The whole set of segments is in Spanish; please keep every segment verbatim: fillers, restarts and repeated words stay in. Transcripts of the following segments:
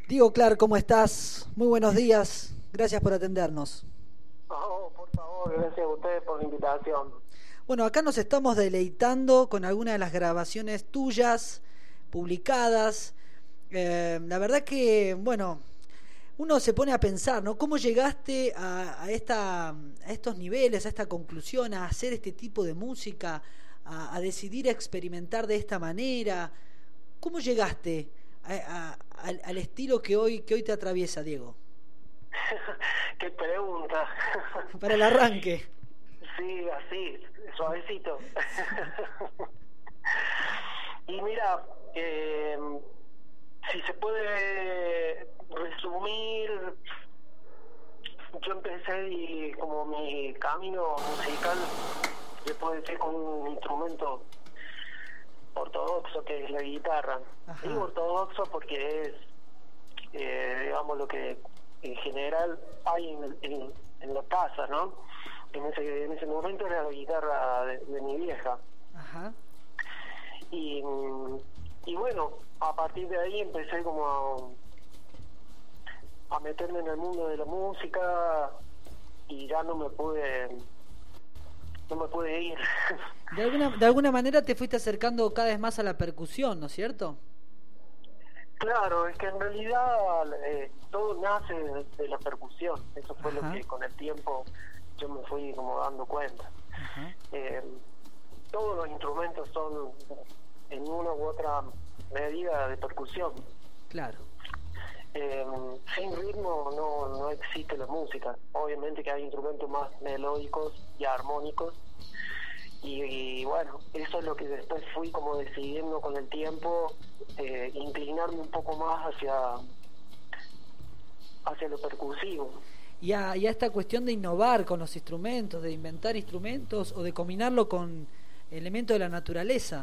Diego Clark, ¿cómo estás? Muy buenos días, gracias por atendernos. Oh, por favor, gracias a ustedes por la invitación. Bueno, acá nos estamos deleitando con algunas de las grabaciones tuyas, publicadas. Eh, la verdad que, bueno, uno se pone a pensar, ¿no? ¿Cómo llegaste a, a, esta, a estos niveles, a esta conclusión, a hacer este tipo de música, a, a decidir experimentar de esta manera? ¿Cómo llegaste a, a, al, al estilo que hoy, que hoy te atraviesa, Diego? Qué pregunta. Para el arranque. Sí, así, suavecito. Y mira, eh, si se puede resumir, yo empecé y como mi camino musical, se puede decir con un instrumento ortodoxo que es la guitarra. Ajá. Digo ortodoxo porque es, eh, digamos, lo que en general hay en, en, en la casa, ¿no? En ese, en ese momento era la guitarra de, de mi vieja. Ajá. Y, y bueno, a partir de ahí empecé como a, a meterme en el mundo de la música y ya no me pude no me pude ir. De alguna, de alguna manera te fuiste acercando cada vez más a la percusión, ¿no es cierto? Claro, es que en realidad eh, todo nace de, de la percusión. Eso fue Ajá. lo que con el tiempo yo me fui como dando cuenta. Ajá. Eh, todos los instrumentos son en una u otra medida de percusión. Claro. Eh, sin ritmo no, no existe la música. Obviamente que hay instrumentos más melódicos y armónicos. Y, y bueno, eso es lo que después fui como decidiendo con el tiempo, eh, inclinarme un poco más hacia hacia lo percusivo. Y a, y a esta cuestión de innovar con los instrumentos, de inventar instrumentos o de combinarlo con elementos de la naturaleza.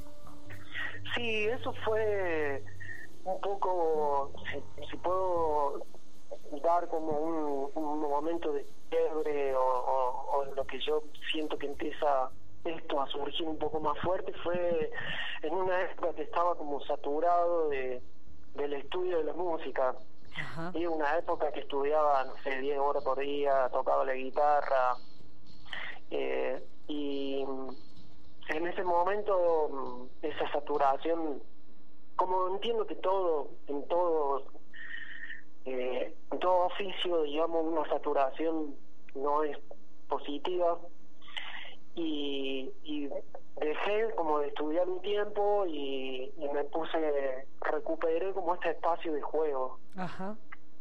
Sí, eso fue un poco, si, si puedo dar como un, un momento de quiebre o, o, o lo que yo siento que empieza esto a surgir un poco más fuerte, fue en una época que estaba como saturado de del estudio de la música. Ajá. Y una época que estudiaba, no sé, diez horas por día, tocaba la guitarra, eh, y en ese momento esa saturación, como entiendo que todo, en todo, eh, en todo oficio, digamos, una saturación no es positiva, y, y dejé como de estudiar un tiempo y, y me puse, recuperé como este espacio de juego. Ajá.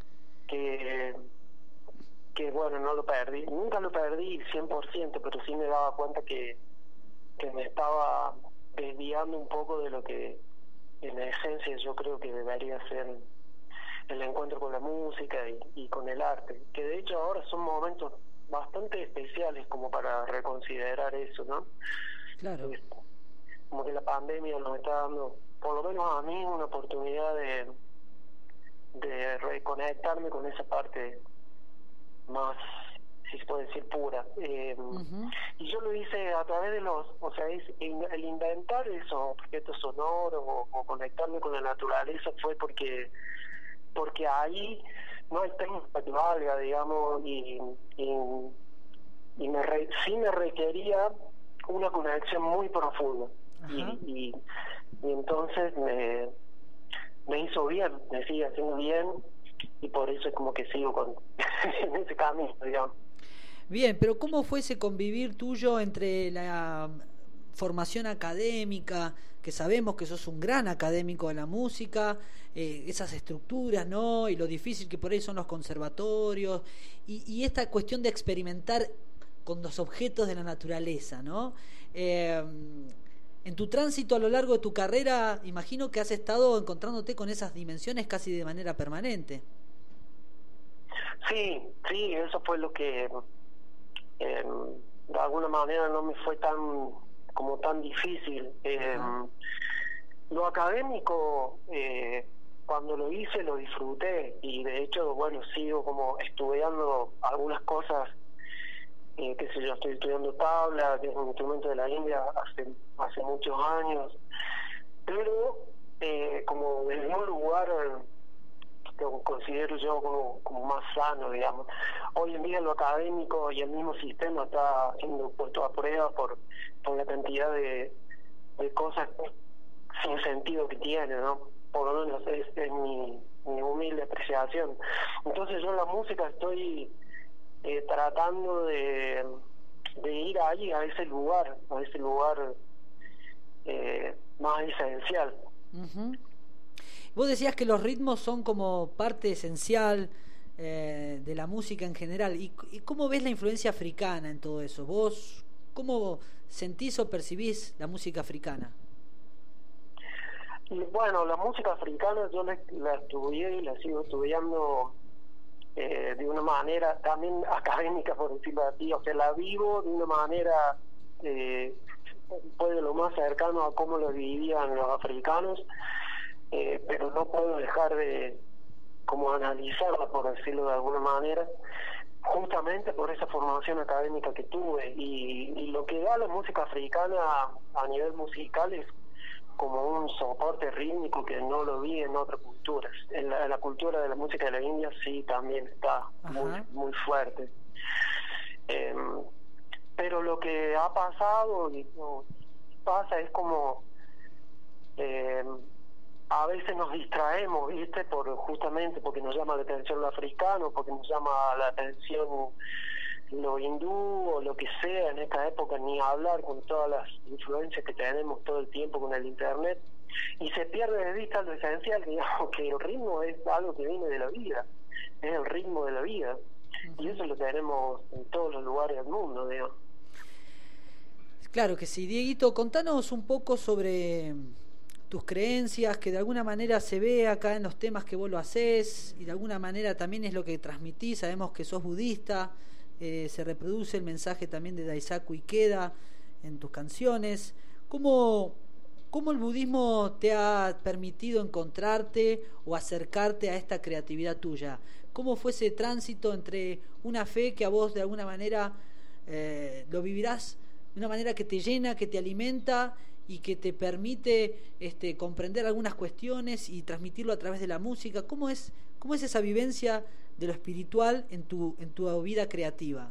que que bueno, no lo perdí, nunca lo perdí cien por ciento, pero sí me daba cuenta que, que me estaba desviando un poco de lo que en esencia yo creo que debería ser el encuentro con la música y, y con el arte, que de hecho ahora son momentos bastante especiales como para reconsiderar eso, ¿no? Claro. Es como que la pandemia nos está dando, por lo menos a mí, una oportunidad de de reconectarme con esa parte más, si se puede decir, pura. Eh, Uh-huh. Y yo lo hice a través de los, o sea, es, el inventar esos objetos sonoros o, o conectarme con la naturaleza fue porque porque ahí no hay técnica que valga, digamos, y, y, y me re, sí me requería una conexión muy profunda. Y, y, y entonces me me hizo bien, me sigue haciendo bien, y por eso es como que sigo con en ese camino, digamos. Bien, pero ¿cómo fue ese convivir tuyo entre la formación académica, que sabemos que sos un gran académico de la música, eh, esas estructuras, ¿no? Y lo difícil que por ahí son los conservatorios, y, y esta cuestión de experimentar con los objetos de la naturaleza, ¿no? Eh, En tu tránsito a lo largo de tu carrera, imagino que has estado encontrándote con esas dimensiones casi de manera permanente. Sí, sí, eso fue lo que eh, de alguna manera no me fue tan como tan difícil. Eh, lo académico, eh, cuando lo hice, lo disfruté, y de hecho, bueno, sigo como estudiando algunas cosas. Eh, qué sé yo, estoy estudiando tabla, que es un instrumento de la India, hace hace muchos años, pero eh, como desde un lugar que considero yo como, como más sano, digamos. Hoy en día lo académico y el mismo sistema está siendo puesto a prueba por, por la cantidad de, de cosas sin sentido que tiene, ¿no? Por lo menos es, es mi, mi humilde apreciación. Entonces yo en la música estoy eh, tratando de, de ir ahí, a ese lugar, a ese lugar eh, más esencial. Uh-huh. Vos decías que los ritmos son como parte esencial eh, de la música en general. ¿Y, ¿Y cómo ves la influencia africana en todo eso? ¿Vos cómo sentís o percibís la música africana? Y bueno, la música africana yo la, la estudié y la sigo estudiando eh, de una manera también académica, por decirlo así. O sea, la vivo de una manera, eh, puede lo más cercano a cómo lo vivían los africanos. Eh, pero no puedo dejar de como analizarla, por decirlo de alguna manera, justamente por esa formación académica que tuve, y, y lo que da la música africana a nivel musical es como un soporte rítmico que no lo vi en otras culturas. En la, en la cultura de la música de la India sí también está muy, muy fuerte. Eh, pero lo que ha pasado y no, pasa es como eh, a veces nos distraemos, ¿viste? Por justamente porque nos llama la atención lo africano, porque nos llama la atención lo hindú o lo que sea en esta época, ni hablar con todas las influencias que tenemos todo el tiempo con el internet, y se pierde de vista lo esencial, digamos, que el ritmo es algo que viene de la vida, es el ritmo de la vida, y eso lo tenemos en todos los lugares del mundo, digamos. Claro que sí. Dieguito, contanos un poco sobre tus creencias, que de alguna manera se ve acá en los temas que vos lo hacés, y de alguna manera también es lo que transmitís. Sabemos que sos budista, eh, se reproduce el mensaje también de Daisaku Ikeda en tus canciones. ¿Cómo, cómo el budismo te ha permitido encontrarte o acercarte a esta creatividad tuya? ¿Cómo fue ese tránsito entre una fe que a vos de alguna manera eh, lo vivirás de una manera que te llena, que te alimenta y que te permite este, comprender algunas cuestiones y transmitirlo a través de la música? ¿Cómo es, cómo es esa vivencia de lo espiritual en tu, en tu vida creativa?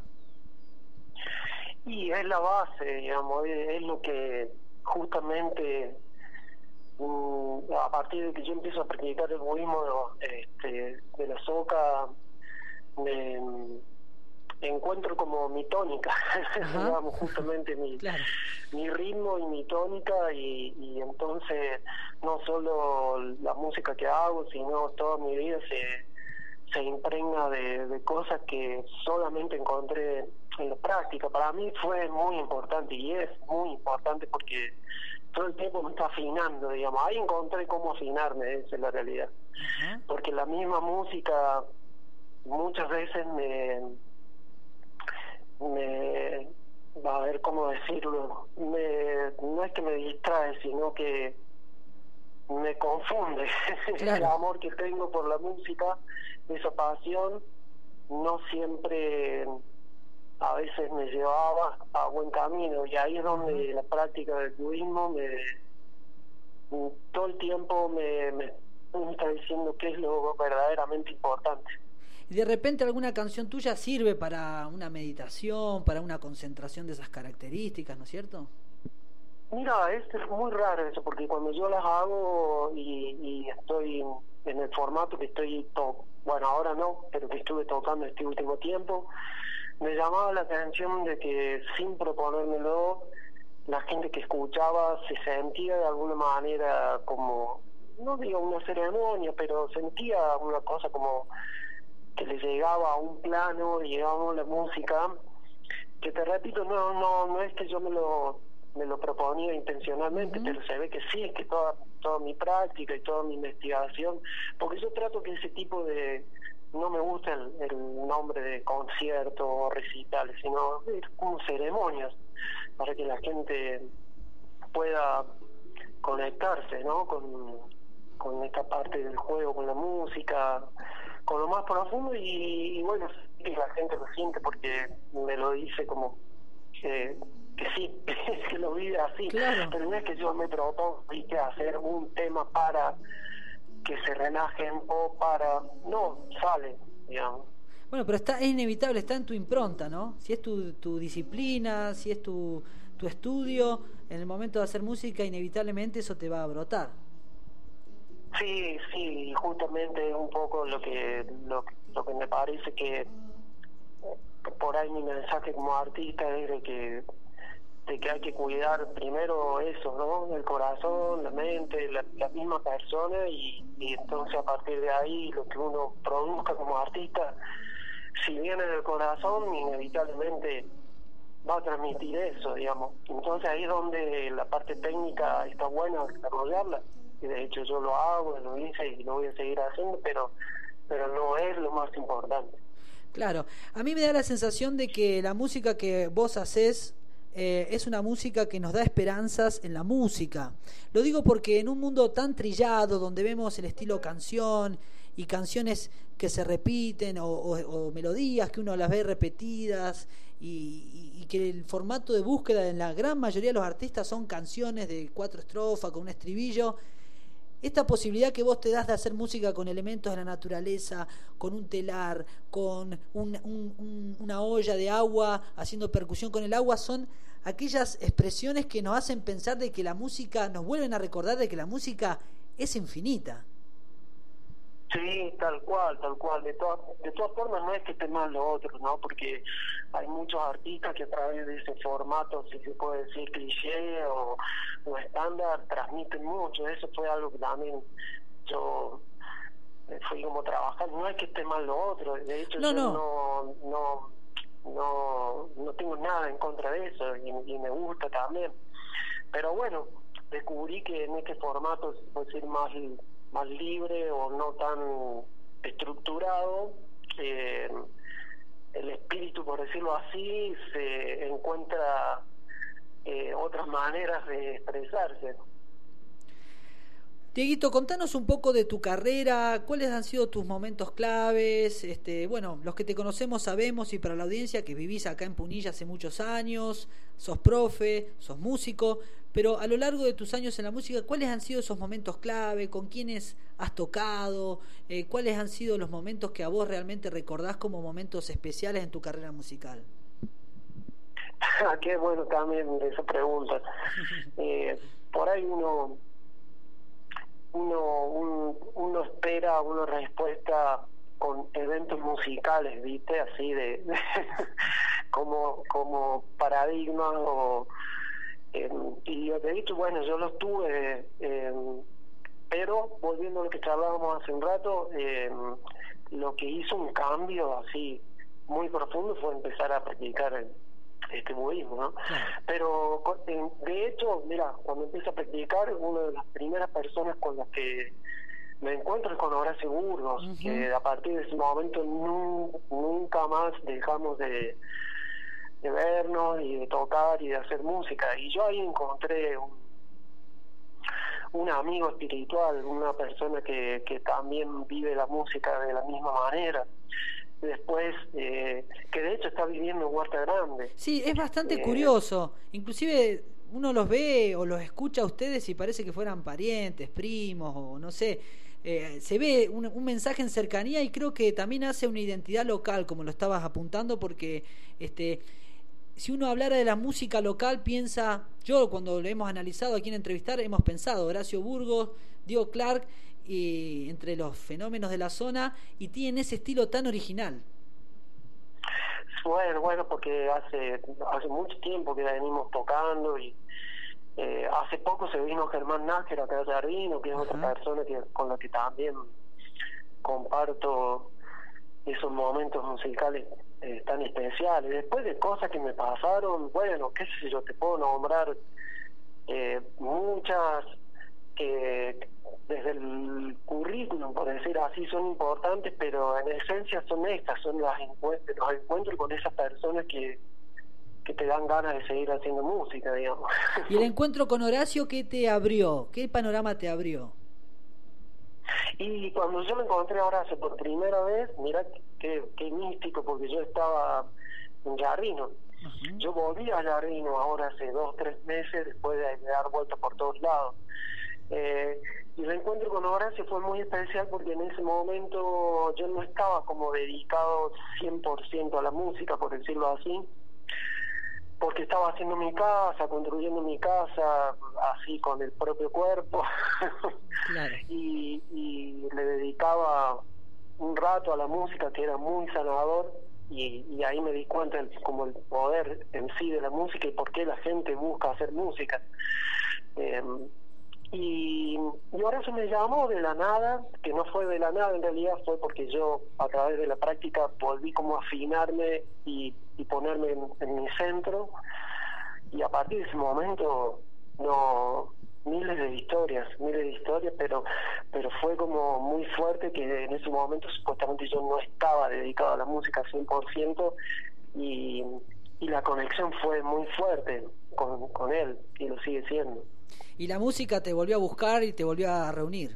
Y es la base, digamos, es, es lo que justamente mmm, a partir de que yo empiezo a practicar el budismo este, de la soca, me encuentro como mi tónica, digamos, justamente mi, claro. mi ritmo y mi tónica, y, y entonces no solo la música que hago, sino toda mi vida se, se impregna de, de cosas que solamente encontré en la práctica. Para mí fue muy importante, y es muy importante porque todo el tiempo me está afinando, digamos. Ahí encontré cómo afinarme, esa es la realidad. Uh-huh. Porque la misma música muchas veces me... me va a ver cómo decirlo, me, no es que me distrae, sino que me confunde. Claro. El amor que tengo por la música, esa pasión, no siempre a veces me llevaba a buen camino, y ahí es donde uh-huh. la práctica del budismo me, todo el tiempo me, me, me está diciendo qué es lo verdaderamente importante. Y de repente alguna canción tuya sirve para una meditación, para una concentración de esas características, ¿no es cierto? Mira, es muy raro eso, porque cuando yo las hago y, y estoy en el formato que estoy, to- bueno, ahora no, pero que estuve tocando este último tiempo, me llamaba la atención de que sin proponérmelo, la gente que escuchaba se sentía de alguna manera como, no digo una ceremonia, pero sentía una cosa como que le llegaba a un plano, digamos, la música, que te repito, no no no es que yo me lo me lo proponía intencionalmente, uh-huh. pero se ve que sí, es que toda toda mi práctica y toda mi investigación, porque yo trato que ese tipo de, no me gusta el, el nombre de conciertos o recitales, sino como ceremonias, para que la gente pueda conectarse, ¿no? Con, con esta parte del juego, con la música, con lo más profundo, y, y bueno, que la gente lo siente porque me lo dice como que, que sí, que lo vive así. Claro. Pero no es que yo me propongo hacer un tema para que se relajen o para... No, sale, digamos. Bueno, pero está, es inevitable, está en tu impronta, ¿no? Si es tu, tu disciplina, si es tu, tu estudio, en el momento de hacer música, inevitablemente eso te va a brotar. Sí, sí, y justamente es un poco lo que, lo, lo que me parece que por ahí mi mensaje como artista es de que, de que hay que cuidar primero eso, ¿no? El corazón, la mente, la, la misma persona, y, y entonces a partir de ahí lo que uno produzca como artista, si viene del corazón, inevitablemente va a transmitir eso, digamos. Entonces ahí es donde la parte técnica está buena desarrollarla, y de hecho yo lo hago, lo hice y lo voy a seguir haciendo, pero pero no es lo más importante. Claro, a mí me da la sensación de que la música que vos hacés eh, es una música que nos da esperanzas en la música. Lo digo porque en un mundo tan trillado, donde vemos el estilo canción y canciones que se repiten o, o, o melodías que uno las ve repetidas y, y, y que el formato de búsqueda en la gran mayoría de los artistas son canciones de cuatro estrofas con un estribillo, esta posibilidad que vos te das de hacer música con elementos de la naturaleza, con un telar, con un, un, un, una olla de agua, haciendo percusión con el agua, son aquellas expresiones que nos hacen pensar de que la música, nos vuelven a recordar de que la música es infinita. Sí, tal cual, tal cual. De todas, de todas formas no es que esté mal lo otro, ¿no? Porque hay muchos artistas que a través de ese formato, si se puede decir cliché o, o estándar, transmiten mucho. Eso fue algo que también yo fui como trabajar. No es que esté mal lo otro. De hecho, no, yo no. No, no, no, no tengo nada en contra de eso y, y me gusta también. Pero bueno, descubrí que en este formato se puede decir más... más libre o no tan estructurado, eh, el espíritu, por decirlo así, se encuentra eh, otras maneras de expresarse. Dieguito, contanos un poco de tu carrera, cuáles han sido tus momentos claves. Este, bueno, los que te conocemos sabemos, y para la audiencia, que vivís acá en Punilla hace muchos años, sos profe, sos músico, pero a lo largo de tus años en la música, ¿cuáles han sido esos momentos clave? ¿Con quiénes has tocado? Eh, ¿Cuáles han sido los momentos que a vos realmente recordás como momentos especiales en tu carrera musical? Qué bueno también esa pregunta. eh, por ahí uno... uno un, uno espera una respuesta con eventos musicales, viste, así de, de como como paradigmas o eh, y de hecho, bueno, yo los tuve, eh, pero volviendo a lo que charlábamos hace un rato, eh, lo que hizo un cambio así muy profundo fue empezar a practicar este budismo, ¿no? Pero de hecho, mira, cuando empiezo a practicar, una de las primeras personas con las que me encuentro es con Horacio Burgos, uh-huh. que a partir de ese momento nu- nunca más dejamos de, de vernos y de tocar y de hacer música, y yo ahí encontré un, un amigo espiritual, una persona que, que también vive la música de la misma manera. Después, eh, que de hecho está viviendo en Huerta Grande. Sí, es bastante eh, curioso. Inclusive uno los ve o los escucha a ustedes y parece que fueran parientes, primos o no sé. Eh, se ve un, un mensaje en cercanía y creo que también hace una identidad local, como lo estabas apuntando, porque este si uno hablara de la música local, piensa, yo cuando lo hemos analizado aquí en Entrevistar, hemos pensado Horacio Burgos, Diego Clark, y entre los fenómenos de la zona, y tienen ese estilo tan original. Bueno, bueno, porque hace hace mucho tiempo que venimos tocando y eh, hace poco se vino Germán Nájera acá a Jardino, que es Ajá. otra persona que con la que también comparto esos momentos musicales eh, tan especiales. Después de cosas que me pasaron, bueno, qué sé yo, te puedo nombrar eh, muchas que desde el currículum, por decir así, son importantes, pero en esencia son estas, son las encuentros, los encuentros con esas personas que, que te dan ganas de seguir haciendo música, digamos. ¿Y el encuentro con Horacio qué te abrió? ¿Qué panorama te abrió? Y cuando yo me encontré a Horacio por primera vez, mirá qué, qué místico, porque yo estaba en Jardino. Uh-huh. Yo volví a Jardino ahora hace dos, tres meses, después de dar vueltas por todos lados. Eh, y el encuentro con Horacio fue muy especial porque en ese momento yo no estaba como dedicado cien por ciento a la música, por decirlo así, porque estaba haciendo mi casa, construyendo mi casa, así con el propio cuerpo, claro. y, y le dedicaba un rato a la música que era muy sanador, y, y ahí me di cuenta del, como el poder en sí de la música y por qué la gente busca hacer música. Eh, y, y ahora se me llamó de la nada, que no fue de la nada en realidad, fue porque yo a través de la práctica volví como a afinarme y, y ponerme en, en mi centro, y a partir de ese momento no miles de historias, miles de historias, pero pero fue como muy fuerte que en ese momento supuestamente yo no estaba dedicado a la música cien por ciento, y, y la conexión fue muy fuerte con, con él, y lo sigue siendo. Y la música te volvió a buscar y te volvió a reunir.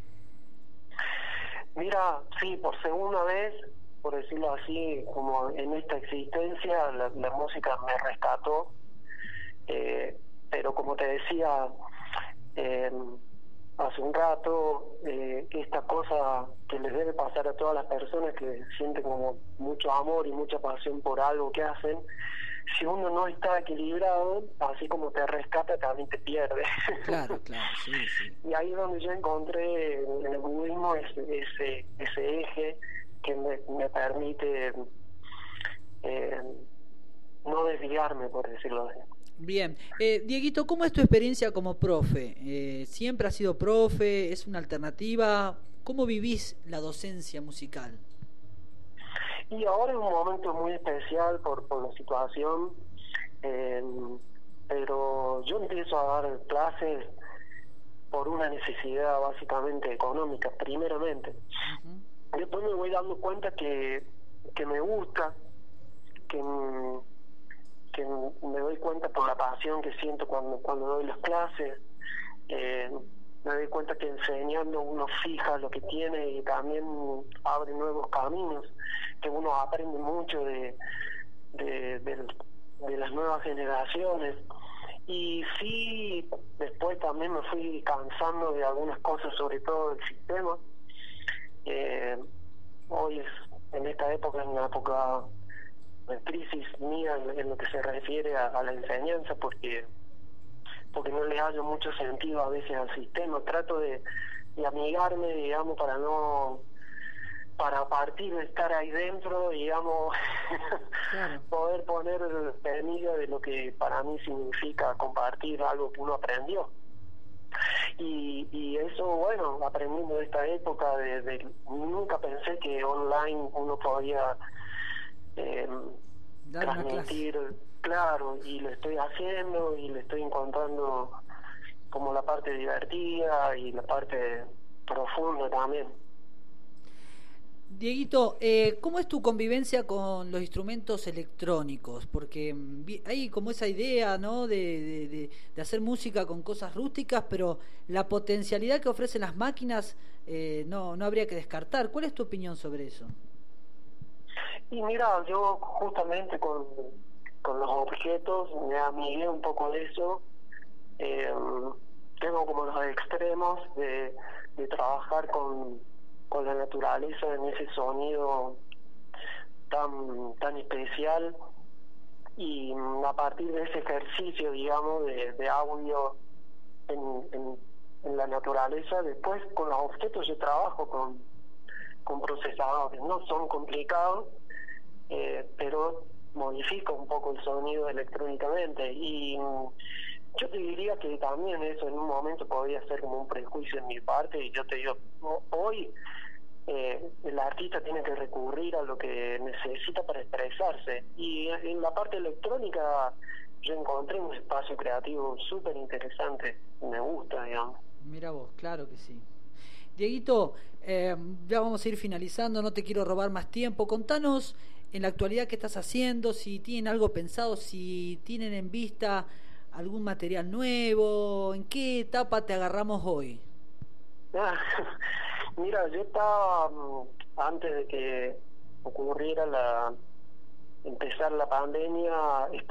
Mira, sí, por segunda vez, por decirlo así, como en esta existencia, la, la música me rescató, eh, pero como te decía eh, hace un rato, eh, esta cosa que les debe pasar a todas las personas que sienten como mucho amor y mucha pasión por algo que hacen, si uno no está equilibrado, así como te rescata, también te pierde. Claro, claro, sí, sí. Y ahí es donde yo encontré en el budismo ese, ese, ese eje que me, me permite eh, no desviarme, por decirlo así. Bien, eh, Dieguito, ¿cómo es tu experiencia como profe? Eh, ¿Siempre has sido profe? ¿Es una alternativa? ¿Cómo vivís la docencia musical? Y ahora es un momento muy especial por, por la situación, eh, pero yo empiezo a dar clases por una necesidad básicamente económica, primeramente. Uh-huh. Después me voy dando cuenta que, que me gusta, que, que me doy cuenta por la pasión que siento cuando, cuando doy las clases. Eh, me doy cuenta que enseñando uno fija lo que tiene y también abre nuevos caminos, que uno aprende mucho de, de, de, de las nuevas generaciones. Y sí, después también me fui cansando de algunas cosas, sobre todo del sistema. Eh, hoy es, en esta época, es una época de crisis mía en, en lo que se refiere a, a la enseñanza, porque porque no le hallo mucho sentido a veces al sistema. Trato de, de amigarme, digamos, para no para partir de estar ahí dentro, digamos, claro. Poder poner en medio de lo que para mí significa compartir algo que uno aprendió. Y, y eso, bueno, aprendiendo de esta época, de, de nunca pensé que online uno podía eh, transmitir, claro, y lo estoy haciendo y le estoy encontrando como la parte divertida y la parte profunda también. Dieguito, eh, ¿cómo es tu convivencia con los instrumentos electrónicos? Porque hay como esa idea, ¿no?, de, de, de, de hacer música con cosas rústicas, pero la potencialidad que ofrecen las máquinas eh, no, no habría que descartar. ¿Cuál es tu opinión sobre eso? Y mira, yo justamente con, con los objetos me amigué un poco de eso. Eh, tengo como los extremos de, de trabajar con, con la naturaleza en ese sonido tan, tan especial, y a partir de ese ejercicio, digamos, de, de audio en, en, en la naturaleza, después con los objetos yo trabajo con, con procesadores. No son complicados, eh, pero modifico un poco el sonido electrónicamente, y yo te diría que también eso en un momento podría ser como un prejuicio en mi parte, y yo te digo, hoy eh, el artista tiene que recurrir a lo que necesita para expresarse, y en la parte electrónica yo encontré un espacio creativo súper interesante, me gusta, digamos. Mira vos, claro que sí. Dieguito, eh, ya vamos a ir finalizando, no te quiero robar más tiempo. Contanos en la actualidad qué estás haciendo, si tienen algo pensado, si tienen en vista algún material nuevo, ¿en qué etapa te agarramos hoy? Ah, mira, yo estaba, antes de que ocurriera la, empezar la pandemia, estaba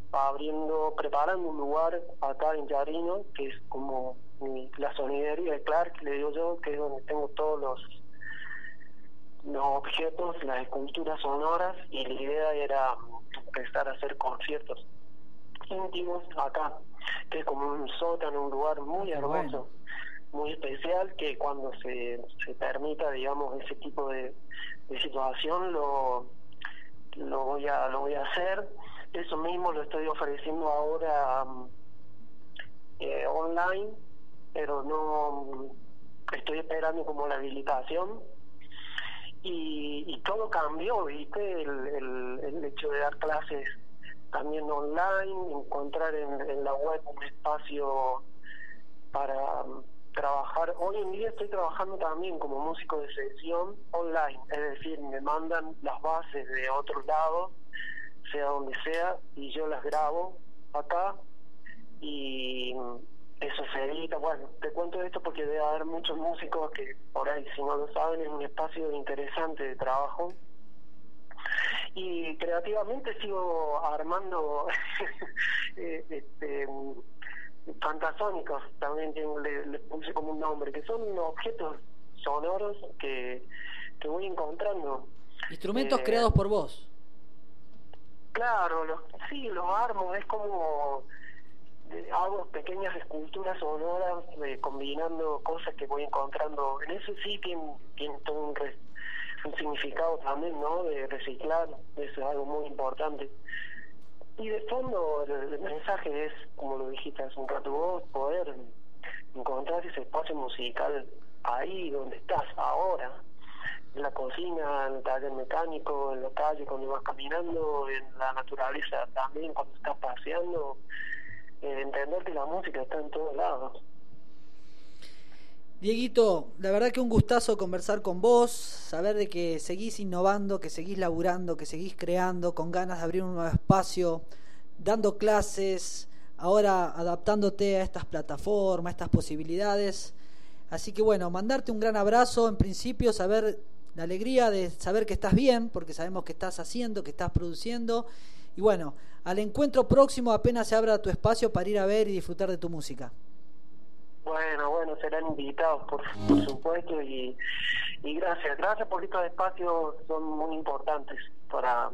abriendo, preparando un lugar acá en Yarino, que es como mi, la sonidería de Clark, le digo yo, que es donde tengo todos los, los objetos, las esculturas sonoras, y la idea era empezar a hacer conciertos íntimos acá, que es como un sótano, un lugar muy hermoso, bueno, muy especial, que cuando se, se permita, digamos, ese tipo de, de situación, lo, lo voy a lo voy a hacer. Eso mismo lo estoy ofreciendo ahora eh, online, pero no estoy esperando como la habilitación, y, y todo cambió, viste, el, el, el hecho de dar clases también online, encontrar en, en la web un espacio para um, trabajar. Hoy en día estoy trabajando también como músico de sesión online, es decir, me mandan las bases de otro lado, sea donde sea, y yo las grabo acá, y eso se edita. Bueno, te cuento esto porque debe haber muchos músicos que por ahí, si no lo saben, es un espacio interesante de trabajo. Y creativamente sigo armando este, fantasónicos, también le, le puse como un nombre, que son objetos sonoros que, que voy encontrando. Instrumentos eh, creados por vos. Claro, los, sí, los armo, es como eh, hago pequeñas esculturas sonoras eh, combinando cosas que voy encontrando. En eso sí tiene, tiene todo un, res, un significado también, ¿no? De reciclar, eso es algo muy importante. Y de fondo el, el mensaje es, como lo dijiste hace un rato vos, poder encontrar ese espacio musical ahí donde estás ahora, en la cocina, en el taller mecánico, en la calle cuando vas caminando, en la naturaleza también cuando estás paseando, eh, entender que la música está en todos lados. Dieguito, la verdad que un gustazo conversar con vos, saber de que seguís innovando, que seguís laburando, que seguís creando, con ganas de abrir un nuevo espacio, dando clases, ahora adaptándote a estas plataformas, a estas posibilidades. Así que bueno, mandarte un gran abrazo, en principio saber la alegría de saber que estás bien, porque sabemos que estás haciendo, que estás produciendo, y bueno, al encuentro próximo apenas se abra tu espacio para ir a ver y disfrutar de tu música. Bueno, bueno, serán invitados, por, por supuesto, y, y gracias, gracias porque estos espacios son muy importantes para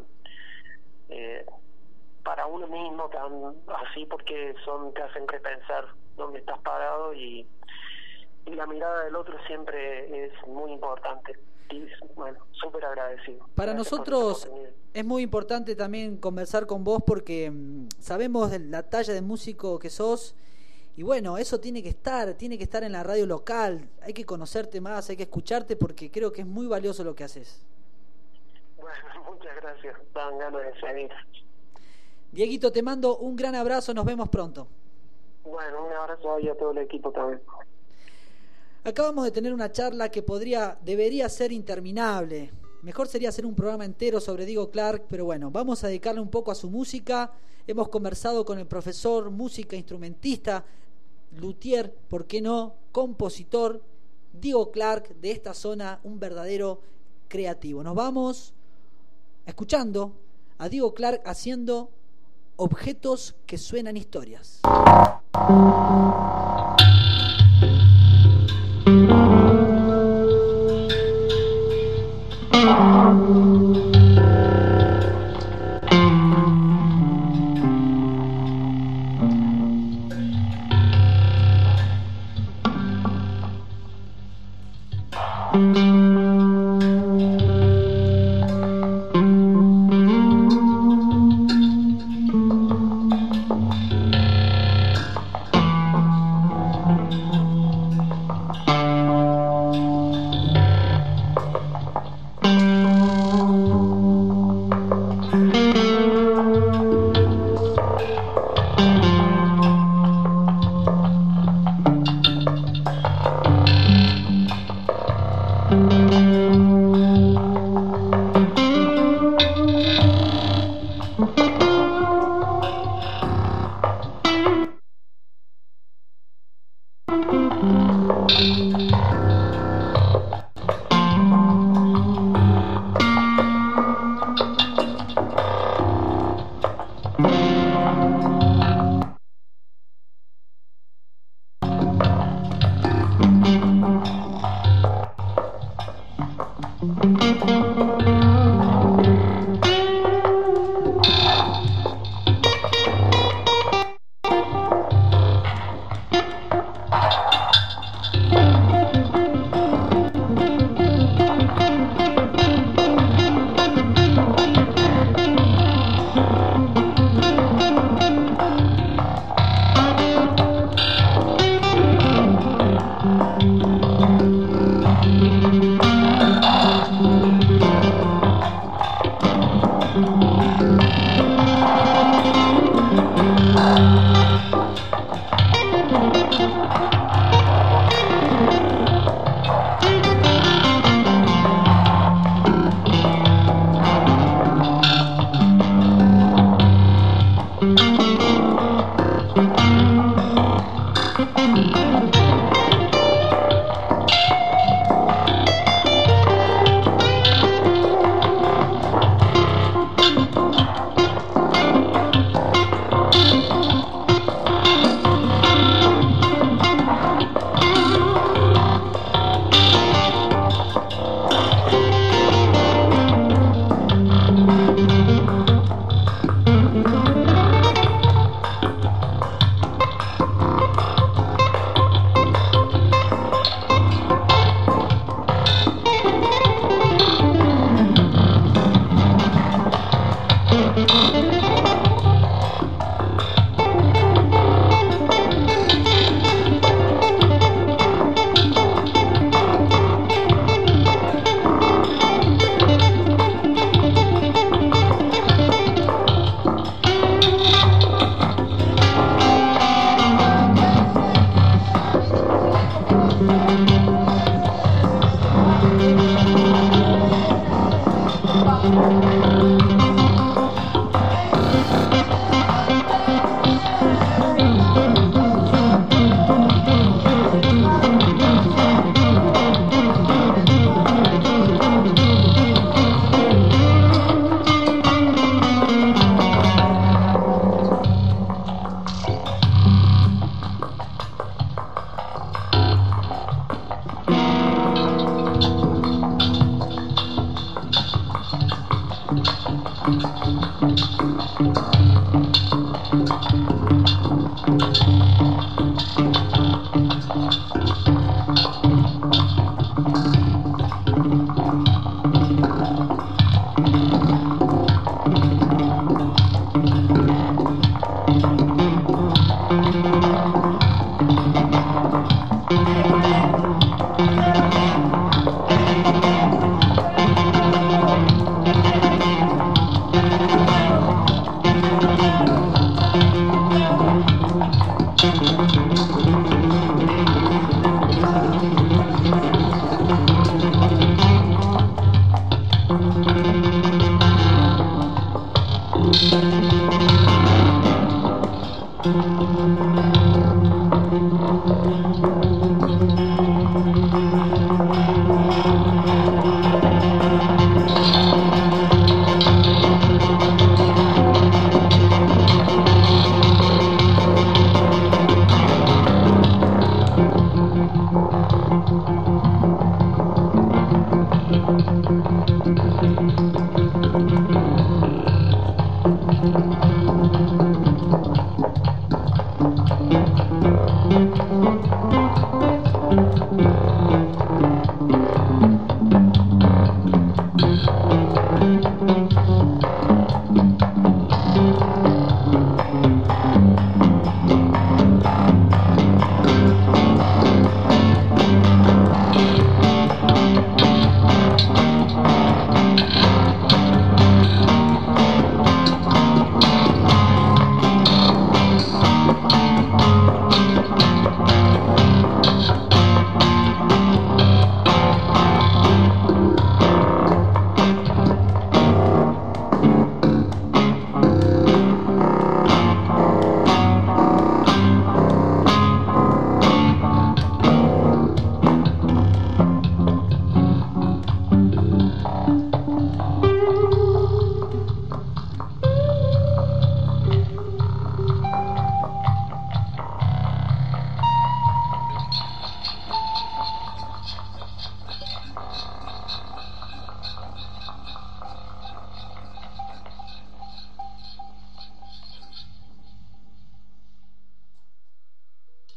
eh, para uno mismo, tan, así porque son te hacen repensar dónde estás parado, y, y la mirada del otro siempre es muy importante. Y bueno, súper agradecido. Para gracias nosotros es muy importante también conversar con vos porque mmm, sabemos de la talla de músico que sos. Y bueno, eso tiene que estar, tiene que estar en la radio local, hay que conocerte más, hay que escucharte porque creo que es muy valioso lo que haces. Bueno, muchas gracias, dan ganas de seguir. Dieguito, te mando un gran abrazo, nos vemos pronto. Bueno, un abrazo a todo el equipo también. Acabamos de tener una charla que podría, debería ser interminable. Mejor sería hacer un programa entero sobre Diego Clark, pero bueno, vamos a dedicarle un poco a su música. Hemos conversado con el profesor, música, instrumentista, luthier, ¿por qué no?, compositor, Diego Clark, de esta zona, un verdadero creativo. Nos vamos escuchando a Diego Clark haciendo objetos que suenan historias. Thank you.